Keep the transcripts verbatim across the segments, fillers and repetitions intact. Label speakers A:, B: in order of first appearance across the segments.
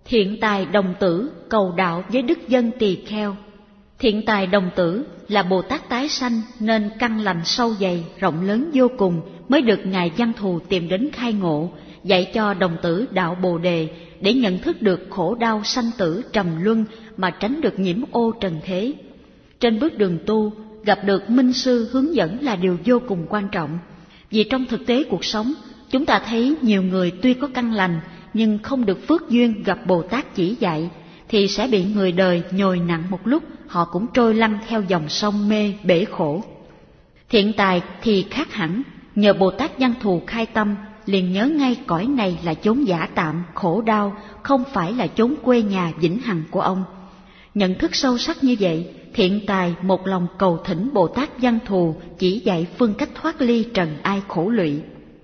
A: Thiện tài đồng tử cầu đạo với đức dân tỳ kheo. Thiện tài đồng tử là Bồ Tát tái sanh nên căn lành sâu dày, rộng lớn vô cùng mới được Ngài Văn Thù tìm đến khai ngộ, dạy cho đồng tử đạo Bồ Đề để nhận thức được khổ đau sanh tử trầm luân mà tránh được nhiễm ô trần thế. Trên bước đường tu, gặp được minh sư hướng dẫn là điều vô cùng quan trọng. Vì trong thực tế cuộc sống, chúng ta thấy nhiều người tuy có căn lành nhưng không được phước duyên gặp Bồ Tát chỉ dạy, thì sẽ bị người đời nhồi nặng một lúc, họ cũng trôi lăn theo dòng sông mê bể khổ. Thiện tài thì khác hẳn, nhờ Bồ Tát Văn Thù khai tâm, liền nhớ ngay cõi này là chốn giả tạm, khổ đau, không phải là chốn quê nhà vĩnh hằng của ông. Nhận thức sâu sắc như vậy, thiện tài một lòng cầu thỉnh Bồ Tát Văn Thù chỉ dạy phương cách thoát ly trần ai khổ lụy.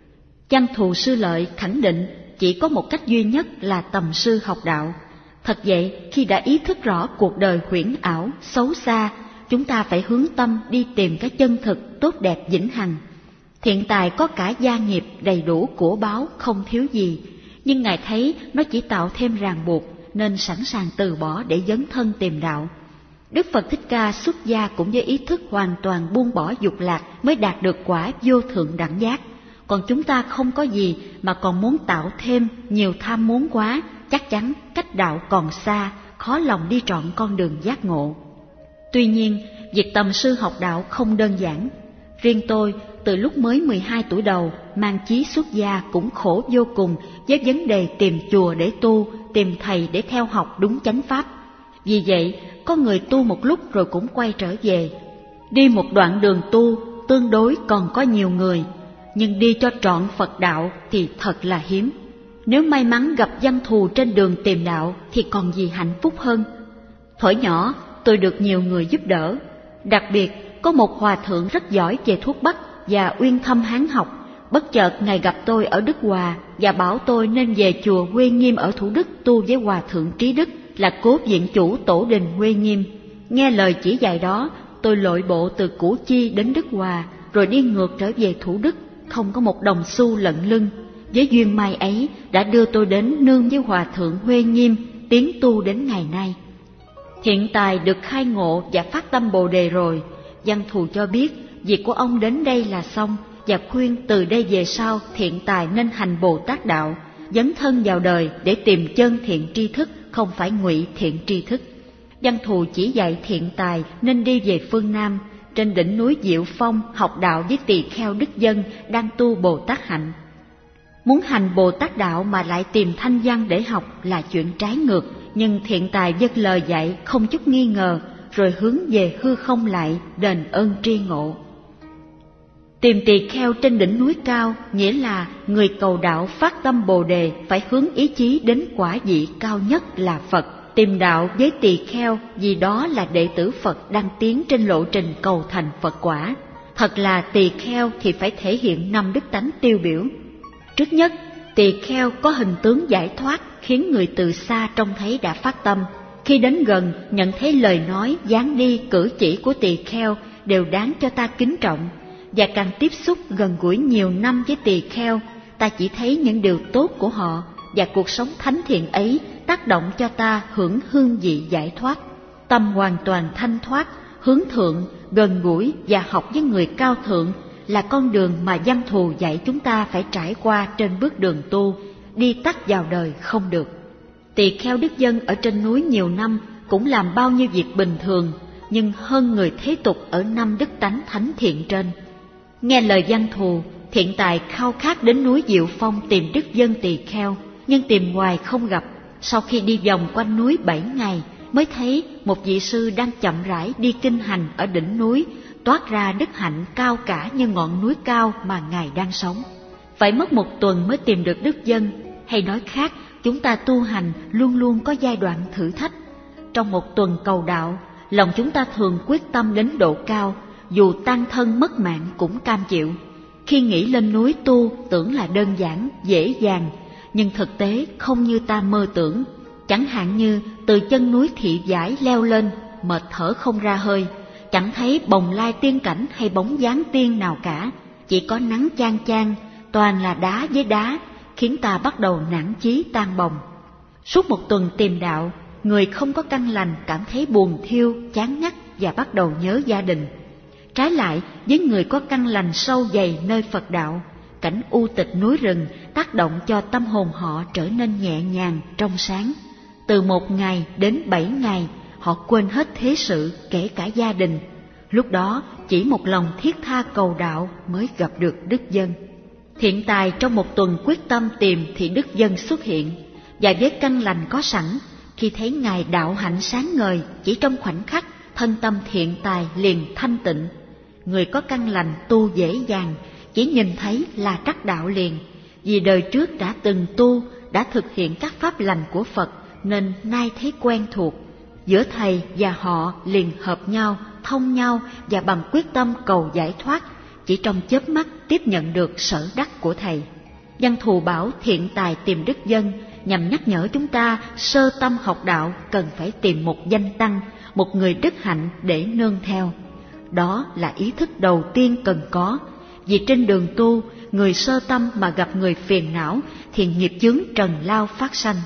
A: Văn Thù Sư Lợi khẳng định chỉ có một cách duy nhất là tầm sư học đạo. Thật vậy, khi đã ý thức rõ cuộc đời huyễn ảo, xấu xa, chúng ta phải hướng tâm đi tìm cái chân thực, tốt đẹp vĩnh hằng. Thiện tài có cả gia nghiệp đầy đủ của báo, không thiếu gì, nhưng Ngài thấy nó chỉ tạo thêm ràng buộc, nên sẵn sàng từ bỏ để dấn thân tìm đạo. Đức Phật Thích Ca xuất gia cũng với ý thức hoàn toàn buông bỏ dục lạc mới đạt được quả vô thượng đẳng giác. Còn chúng ta không có gì mà còn muốn tạo thêm, nhiều tham muốn quá, chắc chắn cách đạo còn xa, khó lòng đi trọn con đường giác ngộ. Tuy nhiên, việc tầm sư học đạo không đơn giản. Riêng tôi, từ lúc mới mười hai tuổi đầu, mang chí xuất gia cũng khổ vô cùng với vấn đề tìm chùa để tu, tìm thầy để theo học đúng chánh pháp. Vì vậy, có người tu một lúc rồi cũng quay trở về. Đi một đoạn đường tu, tương đối còn có nhiều người, nhưng đi cho trọn Phật đạo thì thật là hiếm. Nếu may mắn gặp Văn Thù trên đường tìm đạo thì còn gì hạnh phúc hơn. Thuở nhỏ, tôi được nhiều người giúp đỡ. Đặc biệt, có một hòa thượng rất giỏi về thuốc bắc và uyên thâm hán học. Bất chợt Ngài gặp tôi ở Đức Hòa và bảo tôi nên về chùa Huê Nghiêm ở Thủ Đức tu với Hòa thượng Trí Đức, là cốt viện chủ tổ đình Huê Nghiêm. Nghe lời chỉ dạy đó, tôi lội bộ từ Củ Chi đến Đức Hòa, rồi đi ngược trở về Thủ Đức, không có một đồng xu lận lưng. Với duyên may ấy đã đưa tôi đến nương với Hòa thượng Huê Nghiêm, tiến tu đến ngày nay. Hiện tại được khai ngộ và phát tâm Bồ Đề rồi, Văn Thù cho biết việc của ông đến đây là xong, và khuyên từ đây về sau thiện tài nên hành Bồ Tát đạo, dấn thân vào đời để tìm chân thiện tri thức, không phải ngụy thiện tri thức. Văn Thù chỉ dạy thiện tài nên đi về phương Nam, trên đỉnh núi Diệu Phong học đạo với tỳ kheo đức dân đang tu Bồ Tát hạnh. Muốn hành Bồ Tát đạo mà lại tìm thanh văn để học là chuyện trái ngược, nhưng thiện tài vâng lời dạy không chút nghi ngờ, rồi hướng về hư không lại đền ơn tri ngộ. Tìm tỳ kheo trên đỉnh núi cao nghĩa là người cầu đạo phát tâm Bồ Đề phải hướng ý chí đến quả vị cao nhất là Phật. Tìm đạo với tỳ kheo vì đó là đệ tử Phật đang tiến trên lộ trình cầu thành Phật quả. Thật là tỳ kheo thì phải thể hiện năm đức tánh tiêu biểu. Trước nhất, tỳ kheo có hình tướng giải thoát khiến người từ xa trông thấy đã phát tâm. Khi đến gần, nhận thấy lời nói, dáng đi, cử chỉ của tỳ kheo đều đáng cho ta kính trọng. Và càng tiếp xúc gần gũi nhiều năm với tỳ kheo, ta chỉ thấy những điều tốt của họ, và cuộc sống thánh thiện ấy tác động cho ta hưởng hương vị giải thoát. Tâm hoàn toàn thanh thoát, hướng thượng, gần gũi và học với người cao thượng là con đường mà Văn Thù dạy chúng ta phải trải qua trên bước đường tu, đi tắt vào đời không được. Tỳ kheo đức dân ở trên núi nhiều năm cũng làm bao nhiêu việc bình thường, nhưng hơn người thế tục ở năm đức tánh thánh thiện trên. Nghe lời Văn Thù, thiện tài khao khát đến núi Diệu Phong tìm đức dân tỳ kheo, nhưng tìm hoài không gặp. Sau khi đi vòng quanh núi bảy ngày, mới thấy một vị sư đang chậm rãi đi kinh hành ở đỉnh núi, toát ra đức hạnh cao cả như ngọn núi cao mà Ngài đang sống. Phải mất một tuần mới tìm được đức dân, hay nói khác, chúng ta tu hành luôn luôn có giai đoạn thử thách. Trong một tuần cầu đạo, lòng chúng ta thường quyết tâm đến độ cao, dù tan thân mất mạng cũng cam chịu. Khi nghĩ lên núi tu tưởng là đơn giản, dễ dàng, nhưng thực tế không như ta mơ tưởng. Chẳng hạn như từ chân núi Thị Vải leo lên, mệt thở không ra hơi, chẳng thấy bồng lai tiên cảnh hay bóng dáng tiên nào cả, chỉ có nắng chang chang, toàn là đá với đá, khiến ta bắt đầu nản chí tan bồng. Suốt một tuần tìm đạo, người không có căn lành cảm thấy buồn thiêu, chán ngắt và bắt đầu nhớ gia đình. Trái lại, với người có căn lành sâu dày nơi Phật đạo, cảnh u tịch núi rừng tác động cho tâm hồn họ trở nên nhẹ nhàng, trong sáng. Từ một ngày đến bảy ngày, họ quên hết thế sự, kể cả gia đình. Lúc đó, chỉ một lòng thiết tha cầu đạo mới gặp được Đức Dân. Thiện tài trong một tuần quyết tâm tìm thì Đức Dân xuất hiện, và với căn lành có sẵn, khi thấy Ngài đạo hạnh sáng ngời, chỉ trong khoảnh khắc, thân tâm thiện tài liền thanh tịnh. Người có căn lành tu dễ dàng, chỉ nhìn thấy là đắc đạo liền, vì đời trước đã từng tu, đã thực hiện các pháp lành của Phật, nên nay thấy quen thuộc. Giữa thầy và họ liền hợp nhau, thông nhau, và bằng quyết tâm cầu giải thoát, chỉ trong chớp mắt tiếp nhận được sở đắc của thầy. Văn Thù bảo thiện tài tìm Đức Dân nhằm nhắc nhở chúng ta sơ tâm học đạo cần phải tìm một danh tăng, một người đức hạnh để nương theo. Đó là ý thức đầu tiên cần có, vì trên đường tu, người sơ tâm mà gặp người phiền não thì nghiệp chướng trần lao phát sanh.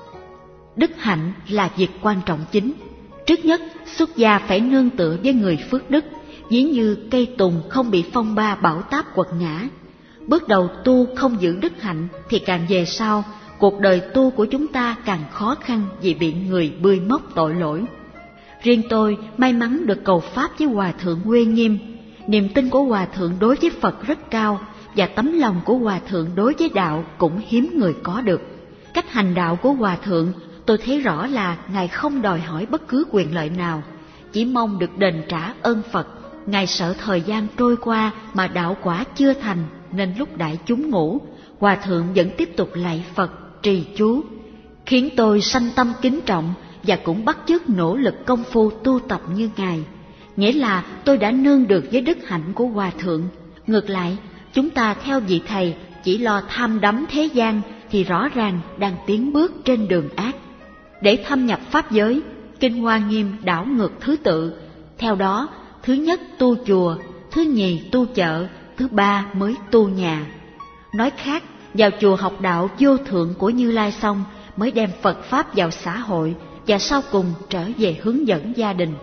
A: Đức hạnh là việc quan trọng chính. Trước nhất, xuất gia phải nương tựa với người phước đức, ví như cây tùng không bị phong ba bão táp quật ngã. Bước đầu tu không giữ đức hạnh thì càng về sau, cuộc đời tu của chúng ta càng khó khăn vì bị người bươi móc tội lỗi. Riêng tôi may mắn được cầu pháp với Hòa Thượng Huê Nghiêm. Niềm tin của Hòa Thượng đối với Phật rất cao, và tấm lòng của Hòa Thượng đối với đạo cũng hiếm người có được. Cách hành đạo của Hòa Thượng, tôi thấy rõ là Ngài không đòi hỏi bất cứ quyền lợi nào, chỉ mong được đền trả ơn Phật. Ngài sợ thời gian trôi qua mà đạo quả chưa thành, nên lúc đại chúng ngủ, Hòa Thượng vẫn tiếp tục lạy Phật, trì chú, khiến tôi sanh tâm kính trọng và cũng bắt chước nỗ lực công phu tu tập như Ngài. Nghĩa là tôi đã nương được với đức hạnh của Hòa Thượng. Ngược lại, chúng ta theo vị thầy chỉ lo tham đắm thế gian thì rõ ràng đang tiến bước trên đường ác. Để thâm nhập pháp giới, Kinh Hoa Nghiêm đảo ngược thứ tự. Theo đó, thứ nhất tu chùa, thứ nhì tu chợ, thứ ba mới tu nhà. Nói khác, vào chùa học đạo vô thượng của Như Lai xong mới đem Phật Pháp vào xã hội, và sau cùng trở về hướng dẫn gia đình.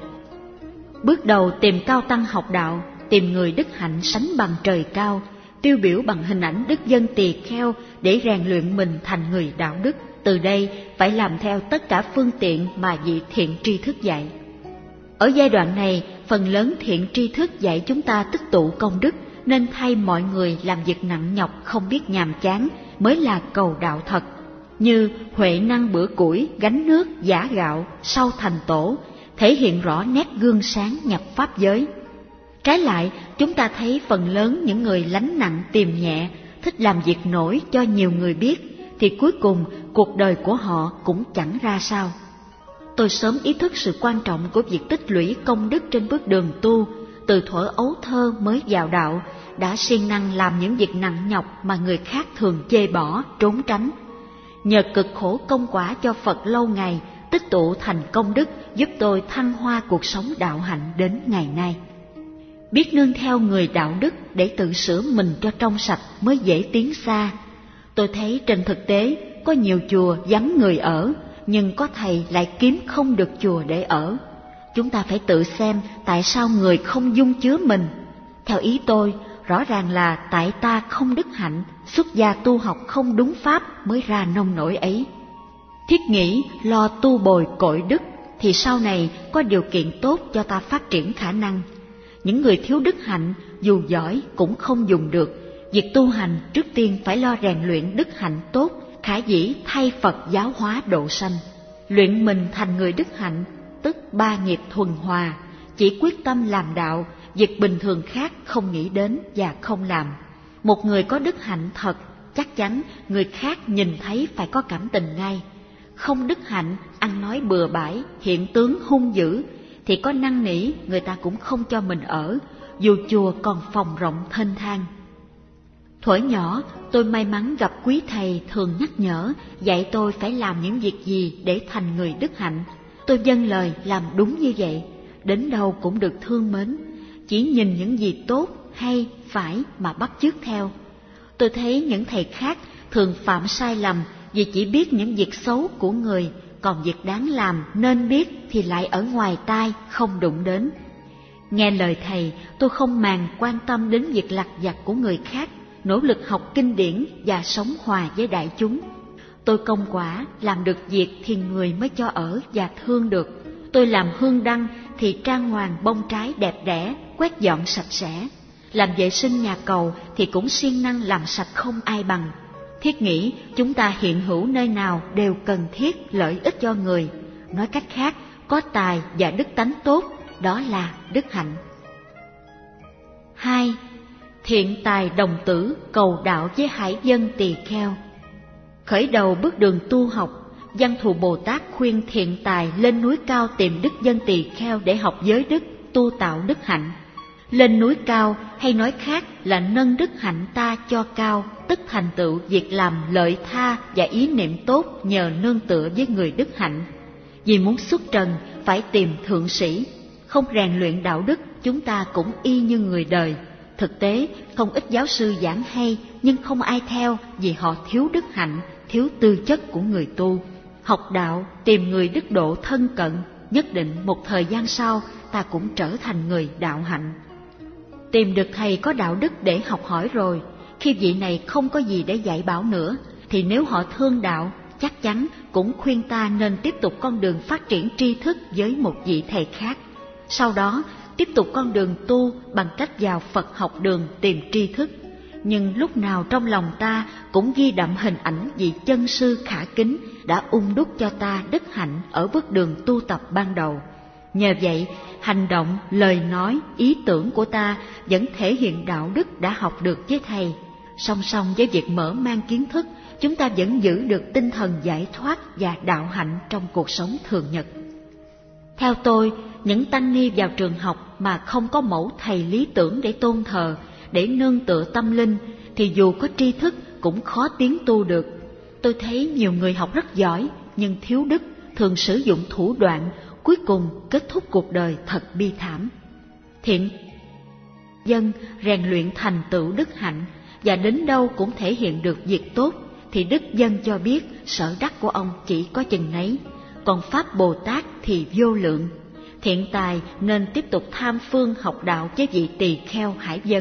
A: Bước đầu tìm cao tăng học đạo, tìm người đức hạnh sánh bằng trời cao, tiêu biểu bằng hình ảnh Đức Dân Tỳ Kheo để rèn luyện mình thành người đạo đức. Từ đây phải làm theo tất cả phương tiện mà vị thiện tri thức dạy. Ở giai đoạn này, phần lớn thiện tri thức dạy chúng ta tích tụ công đức, nên thay mọi người làm việc nặng nhọc không biết nhàm chán mới là cầu đạo thật. Như huệ năng bữa củi, gánh nước, giã gạo, sau thành tổ, thể hiện rõ nét gương sáng nhập pháp giới. Trái lại, chúng ta thấy phần lớn những người lánh nặng tìm nhẹ, thích làm việc nổi cho nhiều người biết, thì cuối cùng cuộc đời của họ cũng chẳng ra sao. Tôi sớm ý thức sự quan trọng của việc tích lũy công đức trên bước đường tu, từ thuở ấu thơ mới vào đạo, đã siêng năng làm những việc nặng nhọc mà người khác thường chê bỏ, trốn tránh. Nhờ cực khổ công quả cho Phật lâu ngày, tích tụ thành công đức giúp tôi thăng hoa cuộc sống đạo hạnh đến ngày nay. Biết nương theo người đạo đức để tự sửa mình cho trong sạch mới dễ tiến xa. Tôi thấy trên thực tế có nhiều chùa vắng người ở, nhưng có thầy lại kiếm không được chùa để ở. Chúng ta phải tự xem tại sao người không dung chứa mình. Theo ý tôi, rõ ràng là tại ta không đức hạnh, xuất gia tu học không đúng pháp mới ra nông nổi ấy. Thiết nghĩ lo tu bồi cội đức thì sau này có điều kiện tốt cho ta phát triển khả năng. Những người thiếu đức hạnh dù giỏi cũng không dùng được. Việc tu hành trước tiên phải lo rèn luyện đức hạnh tốt, khả dĩ thay Phật giáo hóa độ sanh. Luyện mình thành người đức hạnh, tức ba nghiệp thuần hòa, chỉ quyết tâm làm đạo, việc bình thường khác không nghĩ đến và không làm. Một người có đức hạnh thật, chắc chắn người khác nhìn thấy phải có cảm tình ngay. Không đức hạnh, ăn nói bừa bãi, hiện tướng hung dữ, thì có năn nỉ người ta cũng không cho mình ở, dù chùa còn phòng rộng thênh thang. Thuở nhỏ, tôi may mắn gặp quý thầy thường nhắc nhở, dạy tôi phải làm những việc gì để thành người đức hạnh. Tôi vâng lời làm đúng như vậy, đến đâu cũng được thương mến, chỉ nhìn những gì tốt, hay, phải mà bắt chước theo. Tôi thấy những thầy khác thường phạm sai lầm vì chỉ biết những việc xấu của người, còn việc đáng làm nên biết thì lại ở ngoài tai, không đụng đến. Nghe lời thầy, tôi không màng quan tâm đến việc lặt vặt của người khác, nỗ lực học kinh điển và sống hòa với đại chúng. Tôi công quả làm được việc thì người mới cho ở và thương được. Tôi làm hương đăng thì trang hoàng bông trái đẹp đẽ, quét dọn sạch sẽ. Làm vệ sinh nhà cầu thì cũng siêng năng làm sạch không ai bằng. Thiết nghĩ chúng ta hiện hữu nơi nào đều cần thiết lợi ích cho người. Nói cách khác, có tài và đức tánh tốt, đó là đức hạnh. Hai. Thiện tài đồng tử cầu đạo với hải dân tỳ kheo. Khởi đầu bước đường tu học, Văn Thù Bồ Tát khuyên thiện tài lên núi cao tìm đức dân tỳ kheo để học giới đức, tu tạo đức hạnh. Lên núi cao hay nói khác là nâng đức hạnh ta cho cao, tức thành tựu việc làm lợi tha và ý niệm tốt nhờ nương tựa với người đức hạnh. Vì muốn xuất trần phải tìm thượng sĩ, không rèn luyện đạo đức chúng ta cũng y như người đời. Thực tế không ít giáo sư giảng hay nhưng không ai theo vì họ thiếu đức hạnh, thiếu tư chất của người tu. Học đạo tìm người đức độ thân cận, nhất định một thời gian sau ta cũng trở thành người đạo hạnh. Tìm được thầy có đạo đức để học hỏi rồi, khi vị này không có gì để dạy bảo nữa, thì nếu họ thương đạo, chắc chắn cũng khuyên ta nên tiếp tục con đường phát triển tri thức với một vị thầy khác. Sau đó, tiếp tục con đường tu bằng cách vào Phật học đường tìm tri thức. Nhưng lúc nào trong lòng ta cũng ghi đậm hình ảnh vị chân sư khả kính đã ung đúc cho ta đức hạnh ở bước đường tu tập ban đầu. Nhờ vậy, hành động, lời nói, ý tưởng của ta vẫn thể hiện đạo đức đã học được với thầy. Song song với việc mở mang kiến thức, chúng ta vẫn giữ được tinh thần giải thoát và đạo hạnh trong cuộc sống thường nhật. Theo tôi, những tăng ni vào trường học mà không có mẫu thầy lý tưởng để tôn thờ, để nương tựa tâm linh, thì dù có tri thức cũng khó tiến tu được. Tôi thấy nhiều người học rất giỏi nhưng thiếu đức, thường sử dụng thủ đoạn, cuối cùng kết thúc cuộc đời thật bi thảm. Thiện dân rèn luyện thành tựu đức hạnh và đến đâu cũng thể hiện được việc tốt, thì đức dân cho biết sở đắc của ông chỉ có chừng nấy, còn pháp Bồ Tát thì vô lượng. Thiện tài nên tiếp tục tham phương học đạo với vị tỳ kheo hải dân.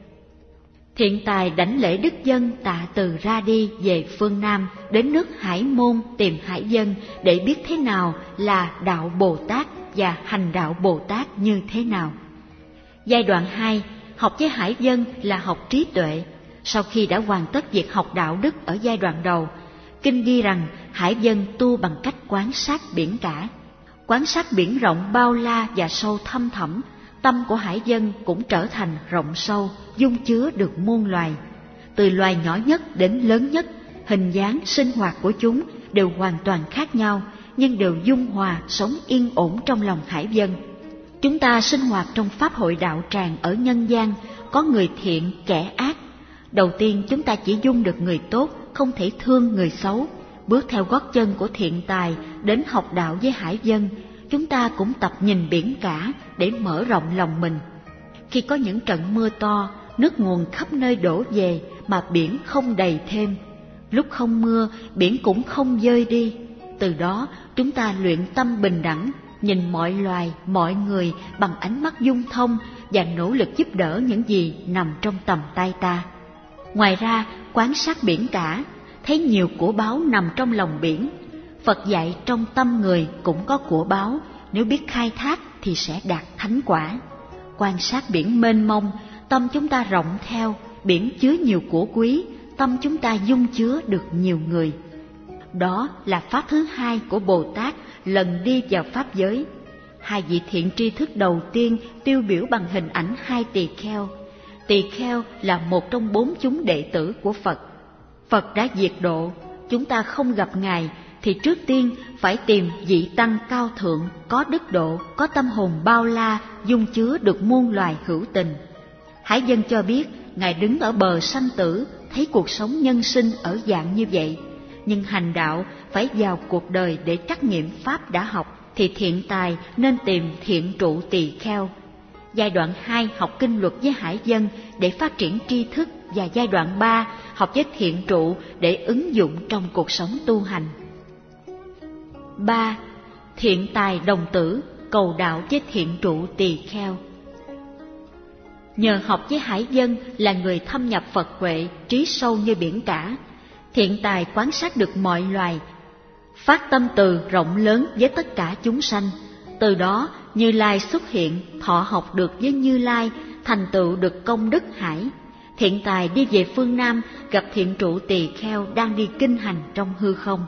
A: Thiện tài đảnh lễ đức dân tạ từ ra đi về phương Nam, đến nước Hải Môn tìm hải dân để biết thế nào là đạo Bồ Tát và hành đạo Bồ Tát như thế nào. Giai đoạn hai, học với hải dân là học trí tuệ. Sau khi đã hoàn tất việc học đạo đức ở giai đoạn đầu, kinh ghi rằng hải dân tu bằng cách quan sát biển cả. Quan sát biển rộng bao la và sâu thăm thẳm, tâm của hải dân cũng trở thành rộng sâu, dung chứa được muôn loài. Từ loài nhỏ nhất đến lớn nhất, hình dáng sinh hoạt của chúng đều hoàn toàn khác nhau, nhưng đều dung hòa sống yên ổn trong lòng hải dân. Chúng ta sinh hoạt trong pháp hội đạo tràng ở nhân gian, có người thiện, kẻ ác. Đầu tiên chúng ta chỉ dung được người tốt, không thể thương người xấu. Bước theo gót chân của thiện tài đến học đạo với hải dân, chúng ta cũng tập nhìn biển cả để mở rộng lòng mình. Khi có những trận mưa to, nước nguồn khắp nơi đổ về mà biển không đầy thêm. Lúc không mưa, biển cũng không dơi đi. Từ đó chúng ta luyện tâm bình đẳng, nhìn mọi loài, mọi người bằng ánh mắt dung thông và nỗ lực giúp đỡ những gì nằm trong tầm tay ta. Ngoài ra, quan sát biển cả, thấy nhiều của báu nằm trong lòng biển. Phật dạy trong tâm người cũng có của báu, nếu biết khai thác thì sẽ đạt thánh quả. Quan sát biển mênh mông, tâm chúng ta rộng theo, biển chứa nhiều của quý, tâm chúng ta dung chứa được nhiều người. Đó là pháp thứ hai của Bồ Tát lần đi vào pháp giới. Hai vị thiện tri thức đầu tiên tiêu biểu bằng hình ảnh hai tỳ kheo. Tỳ kheo là một trong bốn chúng đệ tử của Phật. Phật đã diệt độ, chúng ta không gặp Ngài thì trước tiên phải tìm vị tăng cao thượng, có đức độ, có tâm hồn bao la, dung chứa được muôn loài hữu tình. Hải dân cho biết Ngài đứng ở bờ sanh tử, thấy cuộc sống nhân sinh ở dạng như vậy, nhưng hành đạo phải vào cuộc đời để trắc nghiệm pháp đã học, thì thiện tài nên tìm thiện trụ tỳ kheo. Giai đoạn hai học kinh luật với hải dân để phát triển tri thức và giai đoạn ba, học với thiện trụ để ứng dụng trong cuộc sống tu hành. ba. Thiện tài đồng tử, cầu đạo với thiện trụ tỳ kheo. Nhờ học với hải dân là người thâm nhập Phật huệ, trí sâu như biển cả, thiện tài quan sát được mọi loài, phát tâm từ rộng lớn với tất cả chúng sanh. Từ đó Như Lai xuất hiện, thọ học được với Như Lai, thành tựu được công đức hải. Thiện tài đi về phương Nam, gặp thiện trụ tỳ kheo đang đi kinh hành trong hư không.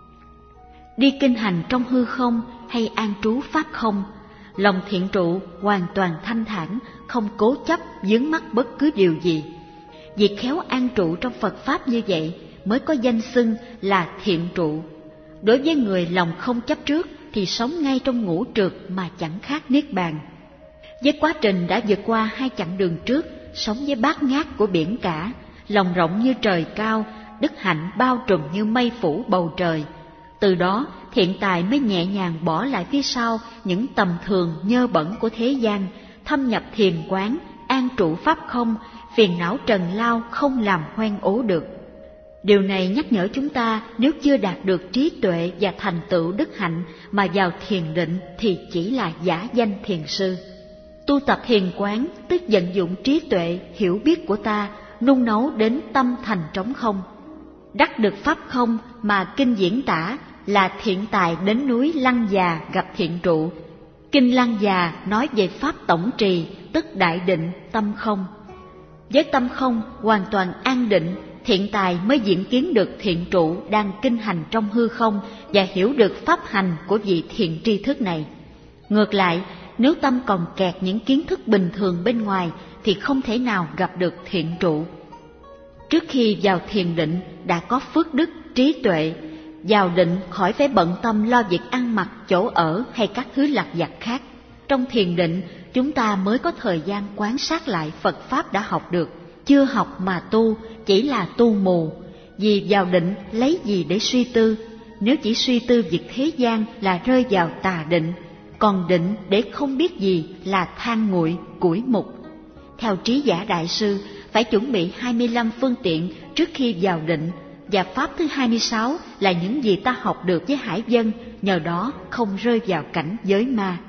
A: Đi kinh hành trong hư không hay an trú pháp không, lòng thiện trụ hoàn toàn thanh thản, không cố chấp vướng mắc bất cứ điều gì. Việc khéo an trụ trong Phật Pháp như vậy mới có danh xưng là thiện trụ. Đối với người lòng không chấp trước thì sống ngay trong ngũ trượt mà chẳng khác niết bàn. Với quá trình đã vượt qua hai chặng đường trước, sống với bát ngát của biển cả, lòng rộng như trời cao, đức hạnh bao trùm như mây phủ bầu trời. Từ đó thiện tài mới nhẹ nhàng bỏ lại phía sau những tầm thường nhơ bẩn của thế gian, thâm nhập thiền quán, an trụ pháp không, phiền não trần lao không làm hoen ố được. Điều này nhắc nhở chúng ta nếu chưa đạt được trí tuệ và thành tựu đức hạnh mà vào thiền định thì chỉ là giả danh thiền sư. Tu tập thiền quán tức vận dụng trí tuệ, hiểu biết của ta, nung nấu đến tâm thành trống không. Đắc được pháp không mà kinh diễn tả là thiện tài đến núi Lăng Già gặp thiện trụ. Kinh Lăng Già nói về pháp tổng trì, tức đại định, tâm không. Với tâm không hoàn toàn an định, thiện tài mới diễn kiến được thiện trụ đang kinh hành trong hư không và hiểu được pháp hành của vị thiện tri thức này. Ngược lại, nếu tâm còn kẹt những kiến thức bình thường bên ngoài thì không thể nào gặp được thiện trụ. Trước khi vào thiền định đã có phước đức, trí tuệ, vào định khỏi phải bận tâm lo việc ăn mặc, chỗ ở hay các thứ lặt vặt khác. Trong thiền định, chúng ta mới có thời gian quan sát lại Phật Pháp đã học được. Chưa học mà tu, chỉ là tu mù. Vì vào định lấy gì để suy tư? Nếu chỉ suy tư việc thế gian là rơi vào tà định, còn định để không biết gì là than nguội, củi mục. Theo Trí Giả Đại Sư, phải chuẩn bị hai mươi lăm phương tiện trước khi vào định, và pháp thứ hai mươi sáu là những gì ta học được với hải dân, nhờ đó không rơi vào cảnh giới ma.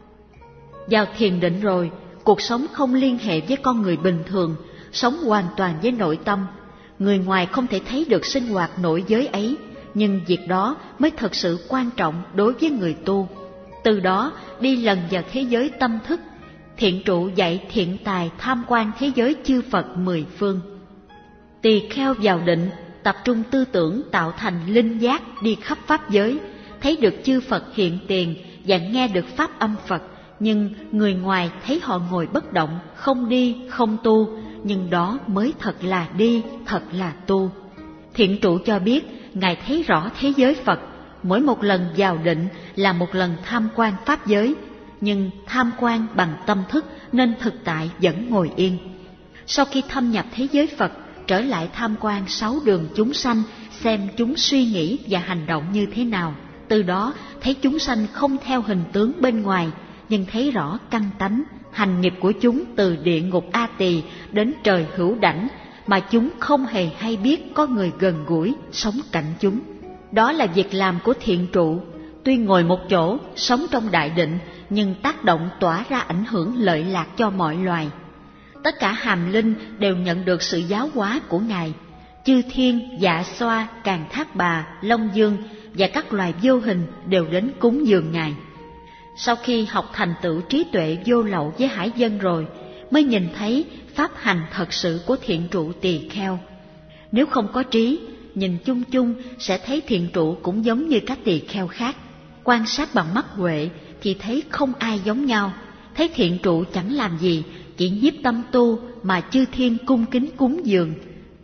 A: Vào thiền định rồi, cuộc sống không liên hệ với con người bình thường, sống hoàn toàn với nội tâm. Người ngoài không thể thấy được sinh hoạt nội giới ấy, nhưng việc đó mới thật sự quan trọng đối với người tu. Từ đó đi lần vào thế giới tâm thức. Thiện trụ dạy thiện tài tham quan thế giới chư Phật mười phương. Tỳ kheo vào định, tập trung tư tưởng tạo thành linh giác đi khắp pháp giới, thấy được chư Phật hiện tiền và nghe được pháp âm Phật. Nhưng người ngoài thấy họ ngồi bất động, không đi, không tu, nhưng đó mới thật là đi, thật là tu. Thiện trụ cho biết, Ngài thấy rõ thế giới Phật, mỗi một lần vào định là một lần tham quan pháp giới, nhưng tham quan bằng tâm thức nên thực tại vẫn ngồi yên. Sau khi thâm nhập thế giới Phật, trở lại tham quan sáu đường chúng sanh, xem chúng suy nghĩ và hành động như thế nào. Từ đó thấy chúng sanh không theo hình tướng bên ngoài, nhưng thấy rõ căn tánh, hành nghiệp của chúng từ địa ngục A Tỳ đến trời Hữu Đảnh, mà chúng không hề hay biết có người gần gũi, sống cạnh chúng. Đó là việc làm của thiện trụ. Tuy ngồi một chỗ, sống trong đại định, nhưng tác động tỏa ra ảnh hưởng lợi lạc cho mọi loài. Tất cả hàm linh đều nhận được sự giáo hóa của Ngài. Chư thiên, Dạ Xoa, Càn Thác Bà, Long Dương và các loài vô hình đều đến cúng dường Ngài. Sau khi học thành tựu trí tuệ vô lậu với hải dân rồi, mới nhìn thấy pháp hành thật sự của thiện trụ tỳ kheo. Nếu không có trí, nhìn chung chung sẽ thấy thiện trụ cũng giống như các tỳ kheo khác. Quan sát bằng mắt huệ thì thấy không ai giống nhau. Thấy thiện trụ chẳng làm gì, chỉ nhiếp tâm tu mà chư thiên cung kính cúng dường.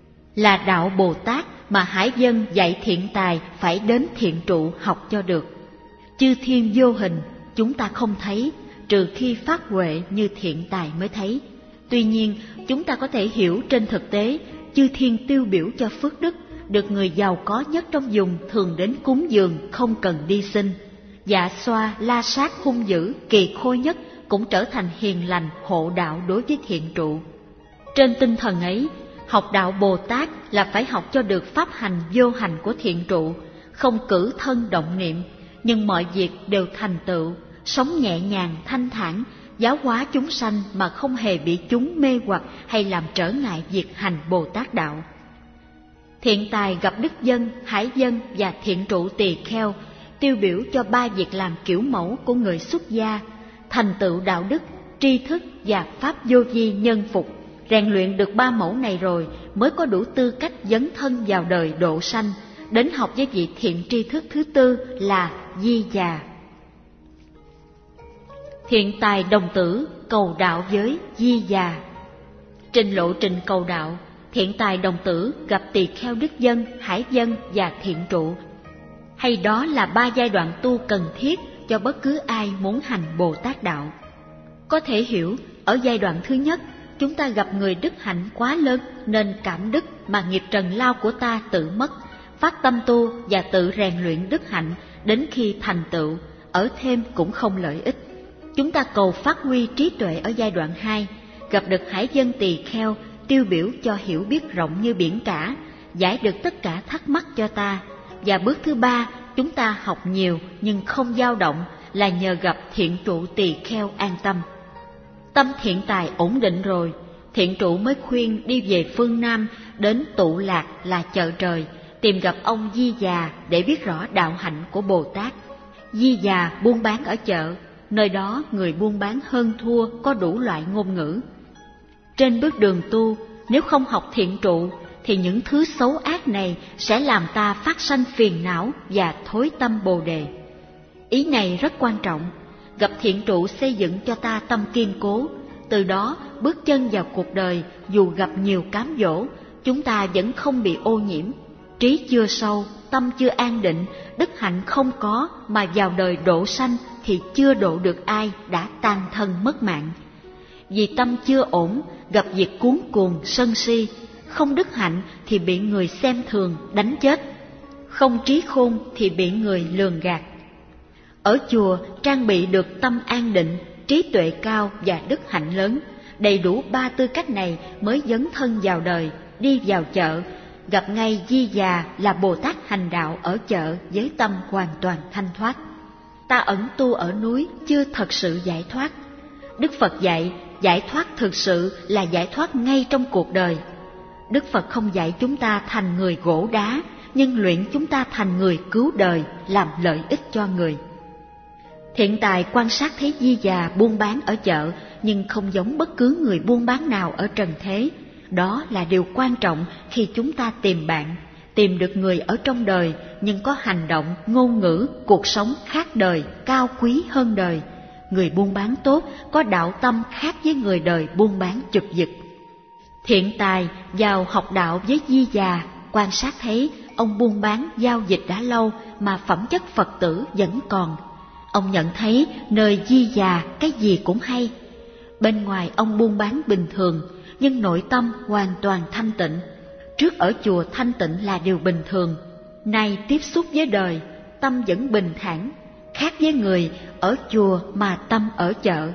A: Là đạo Bồ Tát mà hải dân dạy thiện tài phải đến thiện trụ học cho được. Chư thiên vô hình chúng ta không thấy, trừ khi phát huệ như thiện tài mới thấy. Tuy nhiên, chúng ta có thể hiểu trên thực tế, chư thiên tiêu biểu cho phước đức, được người giàu có nhất trong vùng thường đến cúng dường không cần đi xin. Dạ Xoa, La Sát hung dữ, kỳ khôi nhất cũng trở thành hiền lành hộ đạo đối với thiện trụ. Trên tinh thần ấy, Học đạo Bồ Tát là phải học cho được pháp hành vô hành của thiện trụ, không cử thân động niệm, nhưng mọi việc đều thành tựu, sống nhẹ nhàng thanh thản, giáo hóa chúng sanh mà không hề bị chúng mê hoặc hay làm trở ngại việc hành Bồ Tát đạo. Thiện tài gặp đức dân, hải dân và thiện trụ tỳ kheo, tiêu biểu cho ba việc làm kiểu mẫu của người xuất gia: thành tựu đạo đức, tri thức và pháp vô vi nhân phục. Rèn luyện được ba mẫu này rồi mới có đủ tư cách dấn thân vào đời độ sanh, đến học với vị thiện tri thức thứ tư là Di Già. Thiện tài đồng tử cầu đạo với Di Già. Trên lộ trình cầu đạo, thiện tài đồng tử gặp tỳ kheo đức dân, hải dân và thiện trụ, hay đó là ba giai đoạn tu cần thiết cho bất cứ ai muốn hành Bồ Tát đạo. Có thể hiểu, ở giai đoạn thứ nhất, chúng ta gặp người đức hạnh quá lớn nên cảm đức mà nghiệp trần lao của ta tự mất, phát tâm tu và tự rèn luyện đức hạnh đến khi thành tựu, ở thêm cũng không lợi ích. Chúng ta cầu phát huy trí tuệ ở giai đoạn hai, gặp được hải dân tỳ kheo, tiêu biểu cho hiểu biết rộng như biển cả, giải được tất cả thắc mắc cho ta. Và bước thứ ba, chúng ta học nhiều nhưng không dao động, là nhờ gặp thiện trụ tỳ kheo an tâm. Tâm thiện tài ổn định rồi, thiện trụ mới khuyên đi về phương Nam, đến Tụ Lạc là chợ trời, tìm gặp ông Di Già để biết rõ đạo hạnh của Bồ Tát. Di Già buôn bán ở chợ, nơi đó người buôn bán hơn thua, có đủ loại ngôn ngữ. Trên bước đường tu, nếu không học thiện trụ, thì những thứ xấu ác này sẽ làm ta phát sanh phiền não và thối tâm Bồ Đề. Ý này rất quan trọng. Gặp thiện trụ xây dựng cho ta tâm kiên cố, từ đó bước chân vào cuộc đời, dù gặp nhiều cám dỗ, chúng ta vẫn không bị ô nhiễm. Trí chưa sâu, tâm chưa an định, đức hạnh không có, mà vào đời độ sanh thì chưa độ được ai, đã tan thân mất mạng. Vì tâm chưa ổn, gặp việc cuống cuồng sân si, không đức hạnh thì bị người xem thường đánh chết, không trí khôn thì bị người lường gạt. Ở chùa trang bị được tâm an định, trí tuệ cao và đức hạnh lớn, đầy đủ ba tư cách này mới dấn thân vào đời, đi vào chợ, gặp ngay Di Già là Bồ Tát hành đạo ở chợ với tâm hoàn toàn thanh thoát. Ta ẩn tu ở núi chưa thật sự giải thoát. Đức Phật dạy giải thoát thực sự là giải thoát ngay trong cuộc đời. Đức Phật không dạy chúng ta thành người gỗ đá, nhưng luyện chúng ta thành người cứu đời, làm lợi ích cho người. Thiện tài quan sát thấy Di Già buôn bán ở chợ, nhưng không giống bất cứ người buôn bán nào ở trần thế. Đó là điều quan trọng khi chúng ta tìm bạn, tìm được người ở trong đời, nhưng có hành động, ngôn ngữ, cuộc sống khác đời, cao quý hơn đời. Người buôn bán tốt, có đạo tâm khác với người đời buôn bán chụp giật. Thiện tài vào học đạo với Di Già, quan sát thấy ông buôn bán giao dịch đã lâu mà phẩm chất Phật tử vẫn còn. Ông nhận thấy nơi Di Già cái gì cũng hay. Bên ngoài ông buôn bán bình thường, nhưng nội tâm hoàn toàn thanh tịnh. Trước ở chùa thanh tịnh là điều bình thường, nay tiếp xúc với đời, tâm vẫn bình thản, khác với người ở chùa mà tâm ở chợ.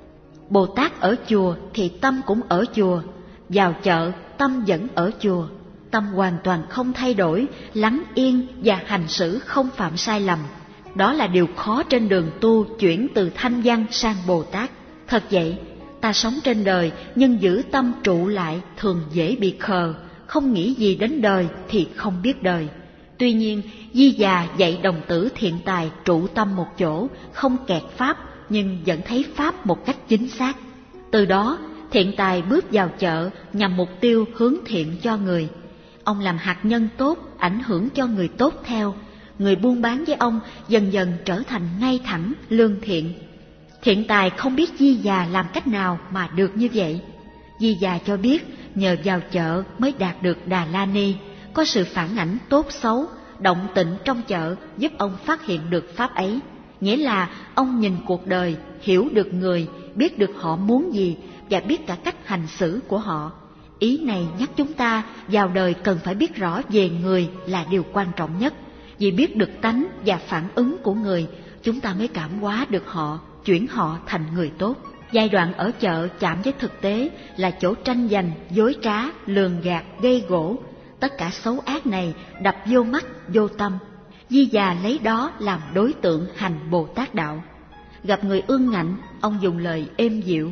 A: Bồ Tát ở chùa thì tâm cũng ở chùa, vào chợ tâm vẫn ở chùa. Tâm hoàn toàn không thay đổi, lắng yên và hành xử không phạm sai lầm. Đó là điều khó trên đường tu chuyển từ thanh văn sang Bồ Tát. Thật vậy, ta sống trên đời nhưng giữ tâm trụ lại thường dễ bị khờ, không nghĩ gì đến đời thì không biết đời. Tuy nhiên, Di Già dạy đồng tử thiện tài trụ tâm một chỗ, không kẹt pháp nhưng vẫn thấy pháp một cách chính xác. Từ đó, thiện tài bước vào chợ nhằm mục tiêu hướng thiện cho người. Ông làm hạt nhân tốt, ảnh hưởng cho người tốt theo. Người buôn bán với ông dần dần trở thành ngay thẳng, lương thiện. Thiện tài không biết Di Già làm cách nào mà được như vậy. Di Già cho biết nhờ vào chợ mới đạt được Đà La Ni, có sự phản ảnh tốt xấu, động tĩnh trong chợ giúp ông phát hiện được pháp ấy. Nghĩa là ông nhìn cuộc đời, hiểu được người, biết được họ muốn gì và biết cả cách hành xử của họ. Ý này nhắc chúng ta vào đời cần phải biết rõ về người là điều quan trọng nhất. Vì biết được tánh và phản ứng của người, chúng ta mới cảm hóa được họ, chuyển họ thành người tốt. Giai đoạn ở chợ chạm với thực tế là chỗ tranh giành, dối trá, lường gạt, gây gổ. Tất cả xấu ác này đập vô mắt, vô tâm. Di Già lấy đó làm đối tượng hành Bồ Tát đạo. Gặp người ương ngạnh, ông dùng lời êm dịu.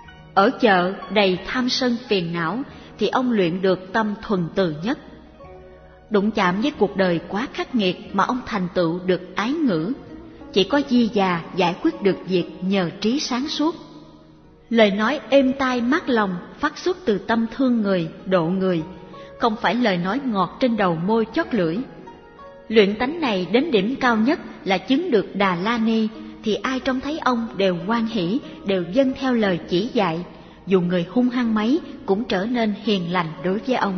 A: Ở chợ đầy tham sân phiền não thì ông luyện được tâm thuần từ nhất. Đụng chạm với cuộc đời quá khắc nghiệt mà ông thành tựu được ái ngữ. Chỉ có Di Già giải quyết được việc nhờ trí sáng suốt. Lời nói êm tai mát lòng phát xuất từ tâm thương người, độ người, không phải lời nói ngọt trên đầu môi chót lưỡi. Luyện tánh này đến điểm cao nhất là chứng được Đà La Ni, thì ai trông thấy ông đều hoan hỷ, đều dâng theo lời chỉ dạy, dù người hung hăng mấy cũng trở nên hiền lành đối với ông.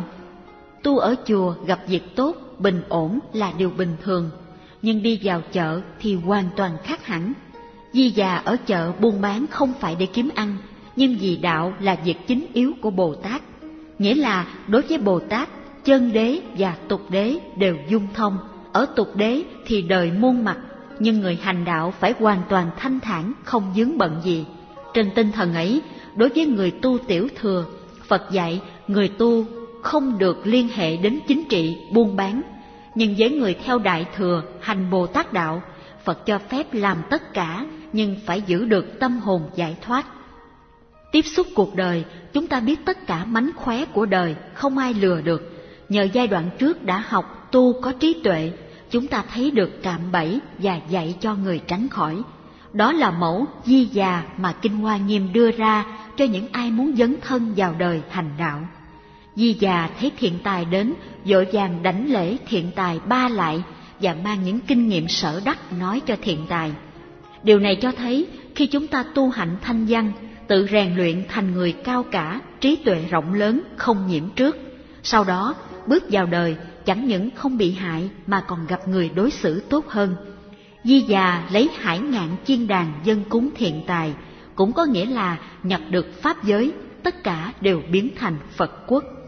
A: Tu ở chùa gặp việc tốt, bình ổn là điều bình thường, nhưng đi vào chợ thì hoàn toàn khác hẳn. Di Già ở chợ buôn bán không phải để kiếm ăn, nhưng vì đạo là việc chính yếu của Bồ Tát. Nghĩa là đối với Bồ Tát, chân đế và tục đế đều dung thông. Ở tục đế thì đời muôn mặt, nhưng người hành đạo phải hoàn toàn thanh thản, không vướng bận gì. Trên tinh thần ấy, đối với người tu tiểu thừa, Phật dạy người tu không được liên hệ đến chính trị, buôn bán. Nhưng với người theo Đại Thừa, hành Bồ Tát đạo, Phật cho phép làm tất cả, nhưng phải giữ được tâm hồn giải thoát. Tiếp xúc cuộc đời, chúng ta biết tất cả mánh khóe của đời, không ai lừa được. Nhờ giai đoạn trước đã học tu có trí tuệ, chúng ta thấy được cạm bẫy và dạy cho người tránh khỏi. Đó là mẫu Di Già mà Kinh Hoa Nghiêm đưa ra cho những ai muốn dấn thân vào đời hành đạo. Di Già thấy thiện tài đến, vội vàng đảnh lễ thiện tài ba lại và mang những kinh nghiệm sở đắc nói cho thiện tài. Điều này cho thấy khi chúng ta tu hạnh thanh văn, tự rèn luyện thành người cao cả, trí tuệ rộng lớn, không nhiễm trước, sau đó bước vào đời chẳng những không bị hại mà còn gặp người đối xử tốt hơn. Di Già lấy hải ngạn chiên đàn dâng cúng thiện tài, cũng có nghĩa là nhập được pháp giới, tất cả đều biến thành Phật quốc.